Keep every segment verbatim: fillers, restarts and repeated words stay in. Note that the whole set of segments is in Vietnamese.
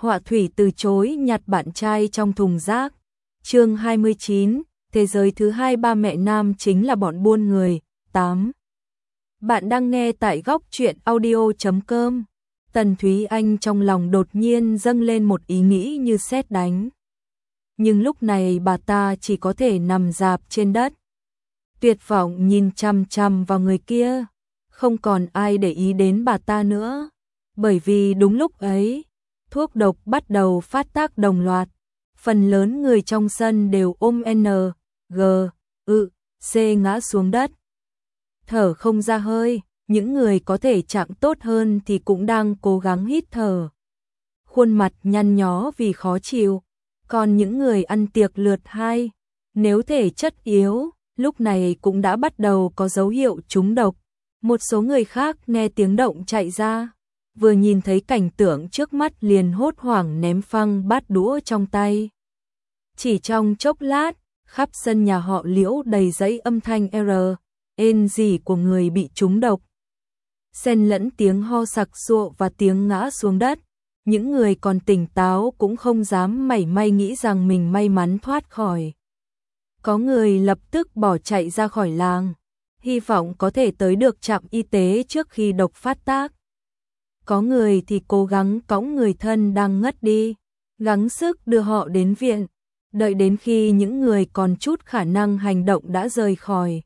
Họa thủy từ chối nhặt bạn trai trong thùng rác. Chương hai mươi chín, thế giới thứ hai ba mẹ nam chính là bọn buôn người. tám. Bạn đang nghe tại góc truyện audio chấm com. Tần Thúy Anh trong lòng đột nhiên dâng lên một ý nghĩ như sét đánh. Nhưng lúc này bà ta chỉ có thể nằm rạp trên đất, tuyệt vọng nhìn chằm chằm vào người kia. Không còn ai để ý đến bà ta nữa, bởi vì đúng lúc ấy, thuốc độc bắt đầu phát tác đồng loạt. Phần lớn người trong sân đều ôm N, G, ư, C ngã xuống đất, thở không ra hơi. Những người có thể trạng tốt hơn thì cũng đang cố gắng hít thở, khuôn mặt nhăn nhó vì khó chịu. Còn những người ăn tiệc lượt hai, nếu thể chất yếu, lúc này cũng đã bắt đầu có dấu hiệu trúng độc. Một số người khác nghe tiếng động chạy ra, vừa nhìn thấy cảnh tượng trước mắt liền hốt hoảng ném phăng bát đũa trong tay. Chỉ trong chốc lát, khắp sân nhà họ Liễu đầy dãy âm thanh R, ên rỉ của người bị trúng độc, xen lẫn tiếng ho sặc sụa và tiếng ngã xuống đất. Những người còn tỉnh táo cũng không dám mảy may nghĩ rằng mình may mắn thoát khỏi. Có người lập tức bỏ chạy ra khỏi làng, hy vọng có thể tới được trạm y tế trước khi độc phát tác. Có người thì cố gắng cõng người thân đang ngất đi, gắng sức đưa họ đến viện, đợi đến khi những người còn chút khả năng hành động đã rời khỏi.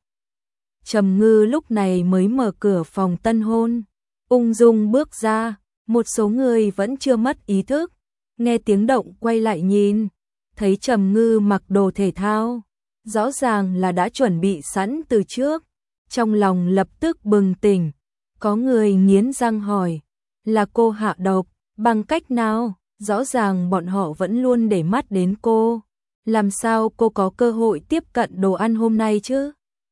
Trầm Ngư lúc này mới mở cửa phòng tân hôn, ung dung bước ra. Một số người vẫn chưa mất ý thức, nghe tiếng động quay lại nhìn, thấy Trầm Ngư mặc đồ thể thao, rõ ràng là đã chuẩn bị sẵn từ trước. Trong lòng lập tức bừng tỉnh, có người nghiến răng hỏi, là cô hạ độc, bằng cách nào? Rõ ràng bọn họ vẫn luôn để mắt đến cô, làm sao cô có cơ hội tiếp cận đồ ăn hôm nay chứ?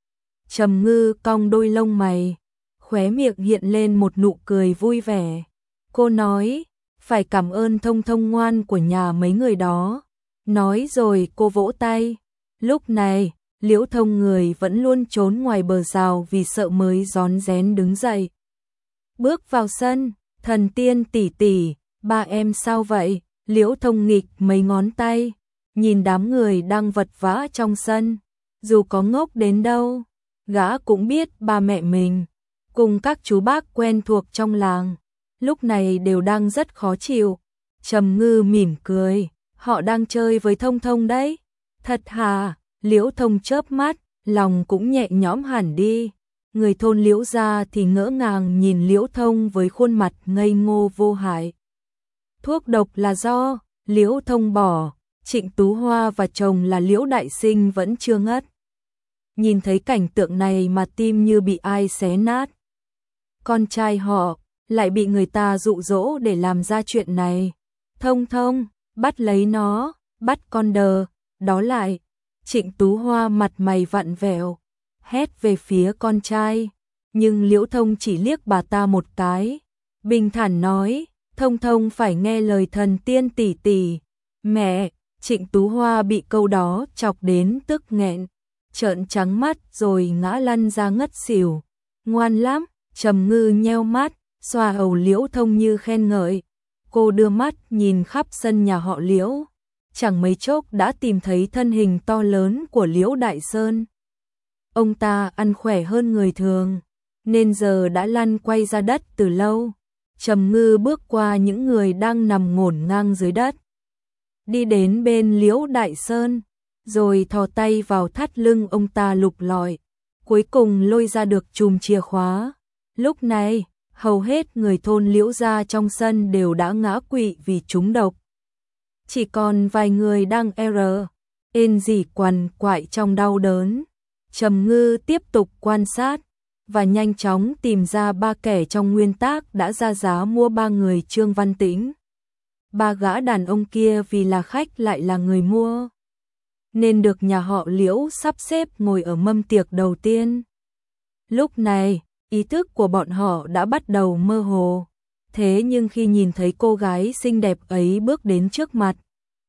Trầm Ngư cong đôi lông mày, khóe miệng hiện lên một nụ cười vui vẻ. Cô nói, phải cảm ơn Thông Thông ngoan của nhà mấy người đó. Nói rồi cô vỗ tay. Lúc này, Liễu Thông người vẫn luôn trốn ngoài bờ rào vì sợ mới rón rén đứng dậy. Bước vào sân, Thần Tiên tỷ tỷ, ba em sao vậy? Liễu Thông nghịch mấy ngón tay, nhìn đám người đang vật vã trong sân. Dù có ngốc đến đâu, gã cũng biết ba mẹ mình, cùng các chú bác quen thuộc trong làng, lúc này đều đang rất khó chịu. Trầm Ngư mỉm cười, họ đang chơi với Thông Thông đấy. Thật hả? Liễu Thông chớp mắt, lòng cũng nhẹ nhõm hẳn đi. Người thôn Liễu gia thì ngỡ ngàng nhìn Liễu Thông với khuôn mặt ngây ngô vô hại. Thuốc độc là do Liễu Thông bỏ, Trịnh Tú Hoa và chồng là Liễu Đại Sinh vẫn chưa ngất. Nhìn thấy cảnh tượng này mà tim như bị ai xé nát. Con trai họ lại bị người ta dụ dỗ để làm ra chuyện này. Thông Thông, bắt lấy nó, bắt con đờ, đó lại. Trịnh Tú Hoa mặt mày vặn vẹo, hét về phía con trai, nhưng Liễu Thông chỉ liếc bà ta một cái, bình thản nói, Thông Thông phải nghe lời Thần Tiên tỷ tỷ. Mẹ, Trịnh Tú Hoa bị câu đó chọc đến tức nghẹn, trợn trắng mắt rồi ngã lăn ra ngất xỉu. Ngoan lắm. Trầm Ngư nheo mắt, xoa hầu Liễu Thông như khen ngợi. Cô đưa mắt nhìn khắp sân nhà họ Liễu, chẳng mấy chốc đã tìm thấy thân hình to lớn của Liễu Đại Sơn. Ông ta ăn khỏe hơn người thường, nên giờ đã lăn quay ra đất từ lâu. Trầm Ngư bước qua những người đang nằm ngổn ngang dưới đất, đi đến bên Liễu Đại Sơn, rồi thò tay vào thắt lưng ông ta lục lọi, cuối cùng lôi ra được chùm chìa khóa. Lúc này, hầu hết người thôn Liễu gia trong sân đều đã ngã quỵ vì trúng độc. Chỉ còn vài người đang R, ên rỉ quằn quại trong đau đớn. Trầm Ngư tiếp tục quan sát và nhanh chóng tìm ra ba kẻ trong nguyên tác đã ra giá mua ba người Trương Văn Tĩnh. Ba gã đàn ông kia vì là khách lại là người mua, nên được nhà họ Liễu sắp xếp ngồi ở mâm tiệc đầu tiên. Lúc này, ý thức của bọn họ đã bắt đầu mơ hồ, thế nhưng khi nhìn thấy cô gái xinh đẹp ấy bước đến trước mặt,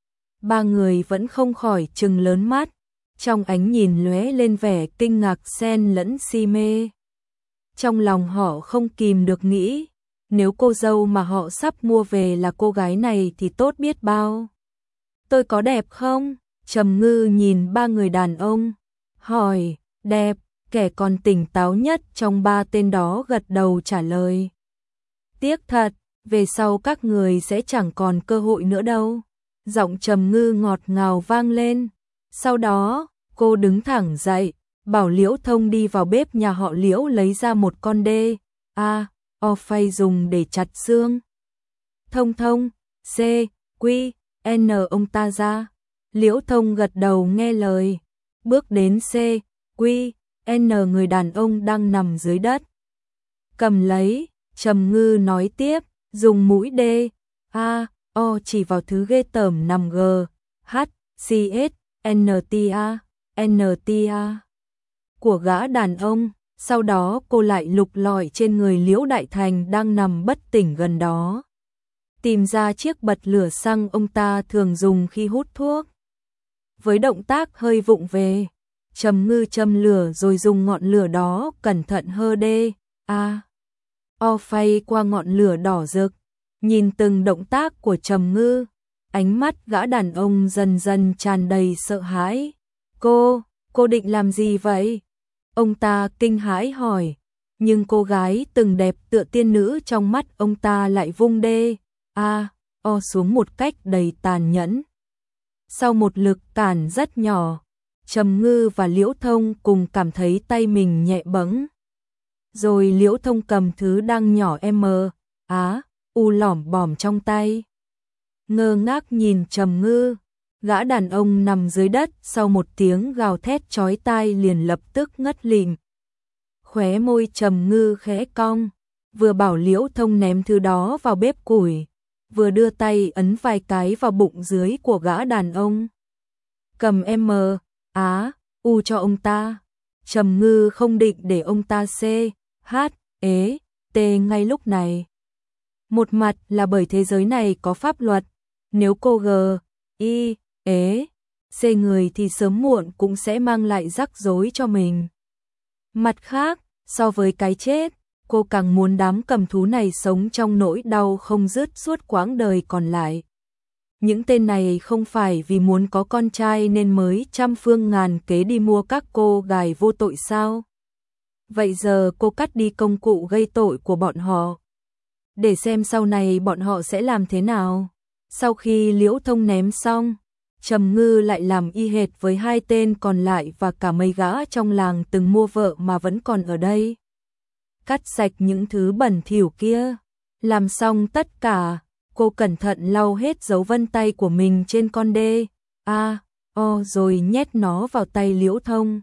ba người vẫn không khỏi trừng lớn mắt, trong ánh nhìn lóe lên vẻ kinh ngạc xen lẫn si mê. Trong lòng họ không kìm được nghĩ, nếu cô dâu mà họ sắp mua về là cô gái này thì tốt biết bao. Tôi có đẹp không? Trầm Ngư nhìn ba người đàn ông, hỏi, đẹp, kẻ còn tỉnh táo nhất trong ba tên đó gật đầu trả lời. Tiếc thật, về sau các người sẽ chẳng còn cơ hội nữa đâu. Giọng Trầm Ngư ngọt ngào vang lên. Sau đó, cô đứng thẳng dậy, bảo Liễu Thông đi vào bếp nhà họ Liễu lấy ra một con đê, a, o phay dùng để chặt xương. Thông Thông, c, quy, n ông ta ra. Liễu Thông gật đầu nghe lời, bước đến c, quy, n người đàn ông đang nằm dưới đất. Cầm lấy, Trầm Ngư nói tiếp, dùng mũi đê, a, o chỉ vào thứ ghê tởm nằm g, h, c, s, n, t, a, n, t, a của gã đàn ông. Sau đó cô lại lục lọi trên người Liễu Đại Thành đang nằm bất tỉnh gần đó, tìm ra chiếc bật lửa xăng ông ta thường dùng khi hút thuốc. Với động tác hơi vụng về, Trầm Ngư châm lửa rồi dùng ngọn lửa đó cẩn thận hơ đê, a, o phay qua ngọn lửa đỏ rực. Nhìn từng động tác của Trầm Ngư, ánh mắt gã đàn ông dần dần tràn đầy sợ hãi. Cô, cô định làm gì vậy? Ông ta kinh hãi hỏi, nhưng cô gái từng đẹp tựa tiên nữ trong mắt ông ta lại vung đê, a, o xuống một cách đầy tàn nhẫn. Sau một lực cản rất nhỏ, Trầm Ngư và Liễu Thông cùng cảm thấy tay mình nhẹ bẫng. Rồi Liễu Thông cầm thứ đang nhỏ m, á, u lỏm bòm trong tay. Ngơ ngác nhìn Trầm Ngư, gã đàn ông nằm dưới đất sau một tiếng gào thét chói tai liền lập tức ngất lịm. Khóe môi Trầm Ngư khẽ cong, vừa bảo Liễu Thông ném thứ đó vào bếp củi, vừa đưa tay ấn vài cái vào bụng dưới của gã đàn ông. Cầm M, Á, U cho ông ta. Trầm Ngư không định để ông ta C, H, ế, T ngay lúc này. Một mặt là bởi thế giới này có pháp luật, nếu cô G, I, ế, C người thì sớm muộn cũng sẽ mang lại rắc rối cho mình. Mặt khác, so với cái chết, cô càng muốn đám cầm thú này sống trong nỗi đau không dứt suốt quãng đời còn lại. Những tên này không phải vì muốn có con trai nên mới trăm phương ngàn kế đi mua các cô gái vô tội sao? Vậy giờ cô cắt đi công cụ gây tội của bọn họ, để xem sau này bọn họ sẽ làm thế nào. Sau khi Liễu Thông ném xong, Trầm Ngư lại làm y hệt với hai tên còn lại và cả mấy gã trong làng từng mua vợ mà vẫn còn ở đây. Cắt sạch những thứ bẩn thỉu kia. Làm xong tất cả, cô cẩn thận lau hết dấu vân tay của mình trên con đê, a, o rồi nhét nó vào tay Liễu Thông.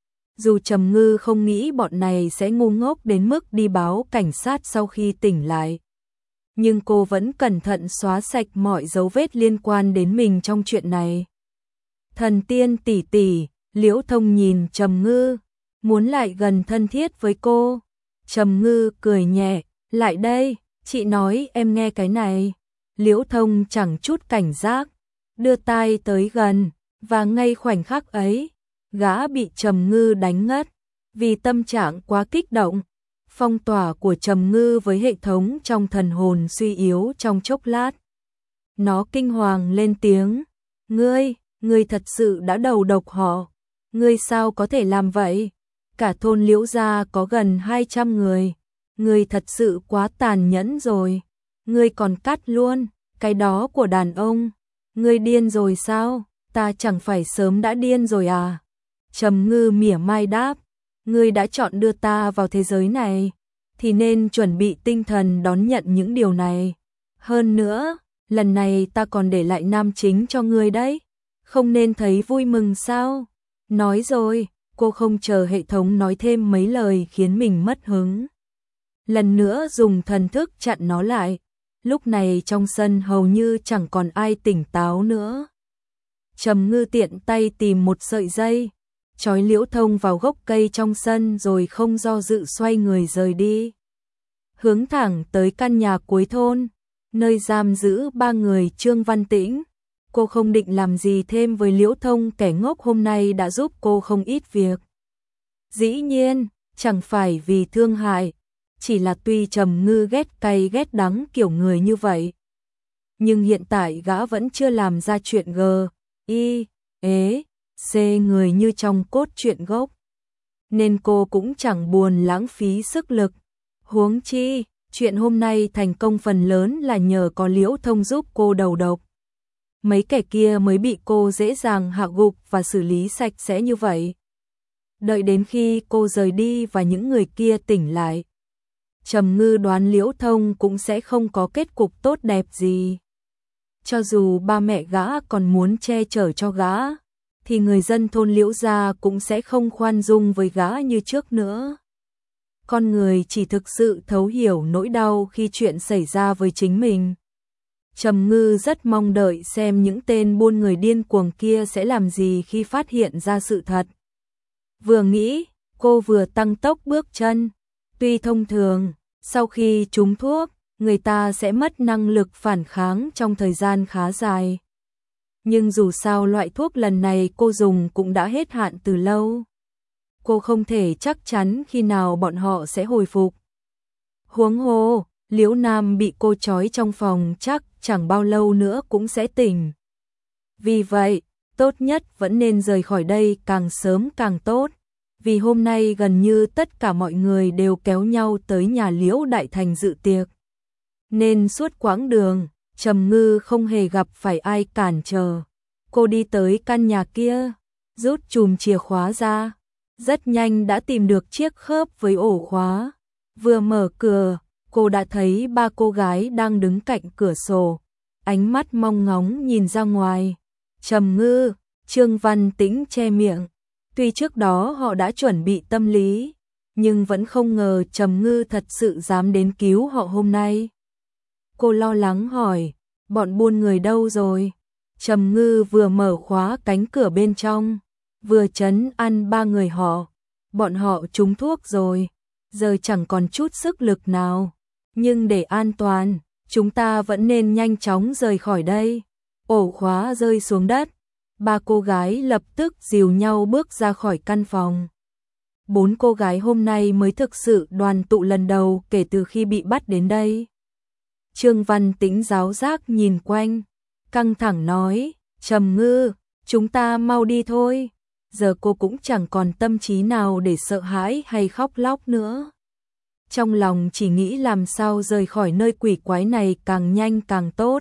Dù Trầm Ngư không nghĩ bọn này sẽ ngu ngốc đến mức đi báo cảnh sát sau khi tỉnh lại, nhưng cô vẫn cẩn thận xóa sạch mọi dấu vết liên quan đến mình trong chuyện này. Thần tiên tỷ tỷ, Liễu Thông nhìn Trầm Ngư, muốn lại gần thân thiết với cô. Trầm Ngư cười nhẹ, lại đây, chị nói em nghe cái này. Liễu Thông chẳng chút cảnh giác, đưa tai tới gần, và ngay khoảnh khắc ấy, gã bị Trầm Ngư đánh ngất, vì tâm trạng quá kích động. Phong tỏa của Trầm Ngư với hệ thống trong thần hồn suy yếu trong chốc lát. Nó kinh hoàng lên tiếng, ngươi, ngươi thật sự đã đầu độc họ, ngươi sao có thể làm vậy? Cả thôn Liễu gia có gần hai trăm người, ngươi thật sự quá tàn nhẫn rồi, ngươi còn cắt luôn cái đó của đàn ông, ngươi điên rồi sao? Ta chẳng phải sớm đã điên rồi à? Trầm Ngư mỉa mai đáp, ngươi đã chọn đưa ta vào thế giới này, thì nên chuẩn bị tinh thần đón nhận những điều này. Hơn nữa, lần này ta còn để lại nam chính cho ngươi đấy, không nên thấy vui mừng sao? Nói rồi, cô không chờ hệ thống nói thêm mấy lời khiến mình mất hứng. Lần nữa dùng thần thức chặn nó lại, lúc này trong sân hầu như chẳng còn ai tỉnh táo nữa. Trầm Ngư tiện tay tìm một sợi dây, trói Liễu Thông vào gốc cây trong sân rồi không do dự xoay người rời đi. Hướng thẳng tới căn nhà cuối thôn, nơi giam giữ ba người Trương Văn Tĩnh. Cô không định làm gì thêm với Liễu Thông, kẻ ngốc hôm nay đã giúp cô không ít việc. Dĩ nhiên, chẳng phải vì thương hại, chỉ là tuy Trầm Ngư ghét cay ghét đắng kiểu người như vậy, nhưng hiện tại gã vẫn chưa làm ra chuyện g, i, ế, c người như trong cốt truyện gốc, nên cô cũng chẳng buồn lãng phí sức lực. Huống chi, chuyện hôm nay thành công phần lớn là nhờ có Liễu Thông giúp cô đầu độc. Mấy kẻ kia mới bị cô dễ dàng hạ gục và xử lý sạch sẽ như vậy. Đợi đến khi cô rời đi và những người kia tỉnh lại, Trầm Ngư đoán Liễu Thông cũng sẽ không có kết cục tốt đẹp gì. Cho dù ba mẹ gã còn muốn che chở cho gã, thì người dân thôn Liễu gia cũng sẽ không khoan dung với gã như trước nữa. Con người chỉ thực sự thấu hiểu nỗi đau khi chuyện xảy ra với chính mình. Trầm Ngư rất mong đợi xem những tên buôn người điên cuồng kia sẽ làm gì khi phát hiện ra sự thật. Vừa nghĩ, cô vừa tăng tốc bước chân. Tuy thông thường, sau khi trúng thuốc, người ta sẽ mất năng lực phản kháng trong thời gian khá dài. Nhưng dù sao loại thuốc lần này cô dùng cũng đã hết hạn từ lâu. Cô không thể chắc chắn khi nào bọn họ sẽ hồi phục. Huống hồ, Liễu Nam bị cô trói trong phòng chắc chẳng bao lâu nữa cũng sẽ tỉnh. Vì vậy, tốt nhất vẫn nên rời khỏi đây càng sớm càng tốt. Vì hôm nay gần như tất cả mọi người đều kéo nhau tới nhà Liễu Đại Thành dự tiệc. Nên suốt quãng đường, Trầm Ngư không hề gặp phải ai cản trở. Cô đi tới căn nhà kia, rút chùm chìa khóa ra. Rất nhanh đã tìm được chiếc khớp với ổ khóa. Vừa mở cửa, cô đã thấy ba cô gái đang đứng cạnh cửa sổ, ánh mắt mong ngóng nhìn ra ngoài. Trầm Ngư, Trương Văn Tĩnh che miệng. Tuy trước đó họ đã chuẩn bị tâm lý, nhưng vẫn không ngờ Trầm Ngư thật sự dám đến cứu họ hôm nay. Cô lo lắng hỏi, bọn buôn người đâu rồi? Trầm Ngư vừa mở khóa cánh cửa bên trong, vừa trấn an ba người họ. Bọn họ trúng thuốc rồi, giờ chẳng còn chút sức lực nào. Nhưng để an toàn, chúng ta vẫn nên nhanh chóng rời khỏi đây. Ổ khóa rơi xuống đất. Ba cô gái lập tức dìu nhau bước ra khỏi căn phòng. Bốn cô gái hôm nay mới thực sự đoàn tụ lần đầu kể từ khi bị bắt đến đây. Trương Văn Tĩnh giáo giác nhìn quanh, căng thẳng nói, Trầm Ngư, chúng ta mau đi thôi. Giờ cô cũng chẳng còn tâm trí nào để sợ hãi hay khóc lóc nữa. Trong lòng chỉ nghĩ làm sao rời khỏi nơi quỷ quái này càng nhanh càng tốt.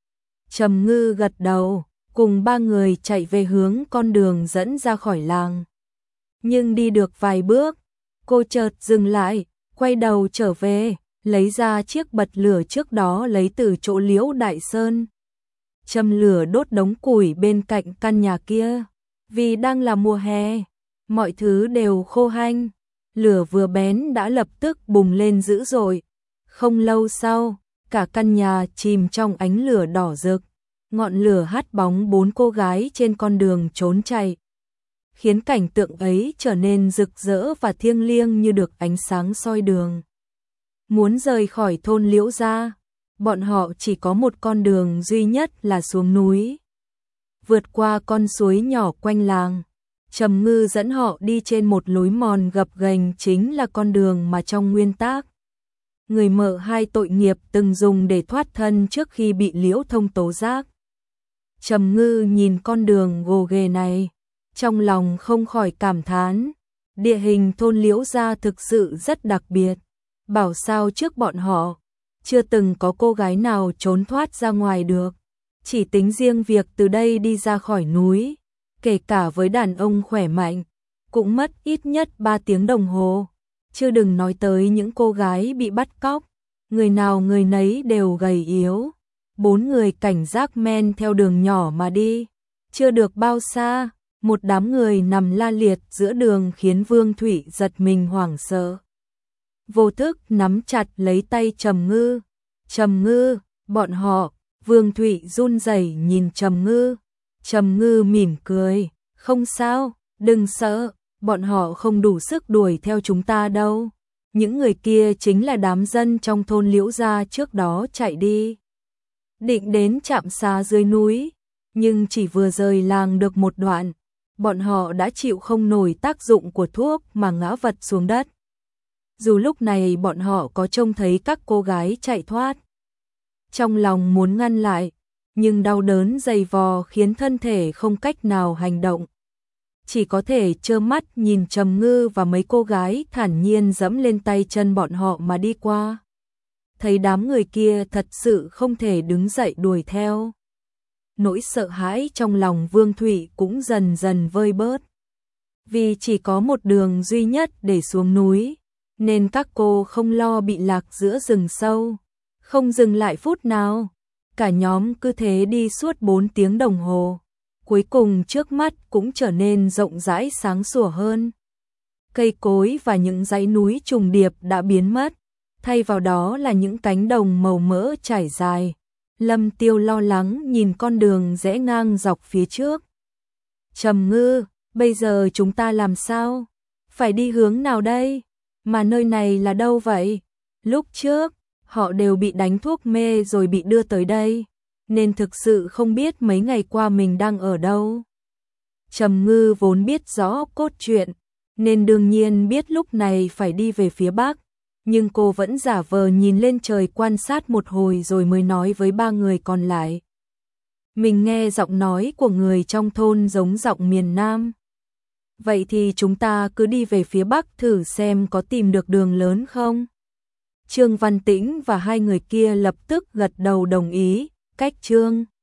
Trầm Ngư gật đầu, cùng ba người chạy về hướng con đường dẫn ra khỏi làng. Nhưng đi được vài bước, cô chợt dừng lại, quay đầu trở về, lấy ra chiếc bật lửa trước đó lấy từ chỗ Liễu Đại Sơn. Châm lửa đốt đống củi bên cạnh căn nhà kia. Vì đang là mùa hè, mọi thứ đều khô hanh. Lửa vừa bén đã lập tức bùng lên dữ dội. Không lâu sau, cả căn nhà chìm trong ánh lửa đỏ rực. Ngọn lửa hắt bóng bốn cô gái trên con đường trốn chạy, khiến cảnh tượng ấy trở nên rực rỡ và thiêng liêng như được ánh sáng soi đường. Muốn rời khỏi thôn Liễu gia, bọn họ chỉ có một con đường duy nhất là xuống núi. Vượt qua con suối nhỏ quanh làng, Trầm Ngư dẫn họ đi trên một lối mòn gập ghềnh, chính là con đường mà trong nguyên tác người mợ hai tội nghiệp từng dùng để thoát thân trước khi bị Liễu Thông tố giác. Trầm Ngư nhìn con đường gồ ghề này, trong lòng không khỏi cảm thán, địa hình thôn Liễu gia thực sự rất đặc biệt. Bảo sao trước bọn họ, chưa từng có cô gái nào trốn thoát ra ngoài được. Chỉ tính riêng việc từ đây đi ra khỏi núi, kể cả với đàn ông khỏe mạnh, cũng mất ít nhất ba tiếng đồng hồ. Chưa đừng nói tới những cô gái bị bắt cóc, người nào người nấy đều gầy yếu. Bốn người cảnh giác men theo đường nhỏ mà đi. Chưa được bao xa, một đám người nằm la liệt giữa đường khiến Vương Thụy giật mình hoảng sợ. Vô thức nắm chặt lấy tay Trầm Ngư. Trầm Ngư, bọn họ. Vương Thụy run rẩy nhìn Trầm Ngư. Trầm Ngư mỉm cười, không sao, đừng sợ, bọn họ không đủ sức đuổi theo chúng ta đâu. Những người kia chính là đám dân trong thôn Liễu gia trước đó chạy đi. Định đến trạm xá dưới núi, nhưng chỉ vừa rời làng được một đoạn, bọn họ đã chịu không nổi tác dụng của thuốc mà ngã vật xuống đất. dù lúc này bọn họ có trông thấy các cô gái chạy thoát. Trong lòng muốn ngăn lại, nhưng đau đớn dày vò khiến thân thể không cách nào hành động. Chỉ có thể trơ mắt nhìn Trầm Ngư và mấy cô gái thản nhiên dẫm lên tay chân bọn họ mà đi qua. Thấy đám người kia thật sự không thể đứng dậy đuổi theo. Nỗi sợ hãi trong lòng Vương Thụy cũng dần dần vơi bớt. Vì chỉ có một đường duy nhất để xuống núi, nên các cô không lo bị lạc giữa rừng sâu. Không dừng lại phút nào, cả nhóm cứ thế đi suốt bốn tiếng đồng hồ. Cuối cùng trước mắt cũng trở nên rộng rãi sáng sủa hơn. Cây cối và những dãy núi trùng điệp đã biến mất, thay vào đó là những cánh đồng màu mỡ trải dài. Lâm Tiêu lo lắng nhìn con đường rẽ ngang dọc phía trước. Trầm Ngư, bây giờ chúng ta làm sao? Phải đi hướng nào đây? Mà nơi này là đâu vậy? Lúc trước, họ đều bị đánh thuốc mê rồi bị đưa tới đây, nên thực sự không biết mấy ngày qua mình đang ở đâu. Trầm Ngư vốn biết rõ cốt truyện, nên đương nhiên biết lúc này phải đi về phía bắc, nhưng cô vẫn giả vờ nhìn lên trời quan sát một hồi rồi mới nói với ba người còn lại. Mình nghe giọng nói của người trong thôn giống giọng miền Nam. Vậy thì chúng ta cứ đi về phía bắc thử xem có tìm được đường lớn không? Trương Văn Tĩnh và hai người kia lập tức gật đầu đồng ý. Cách Trương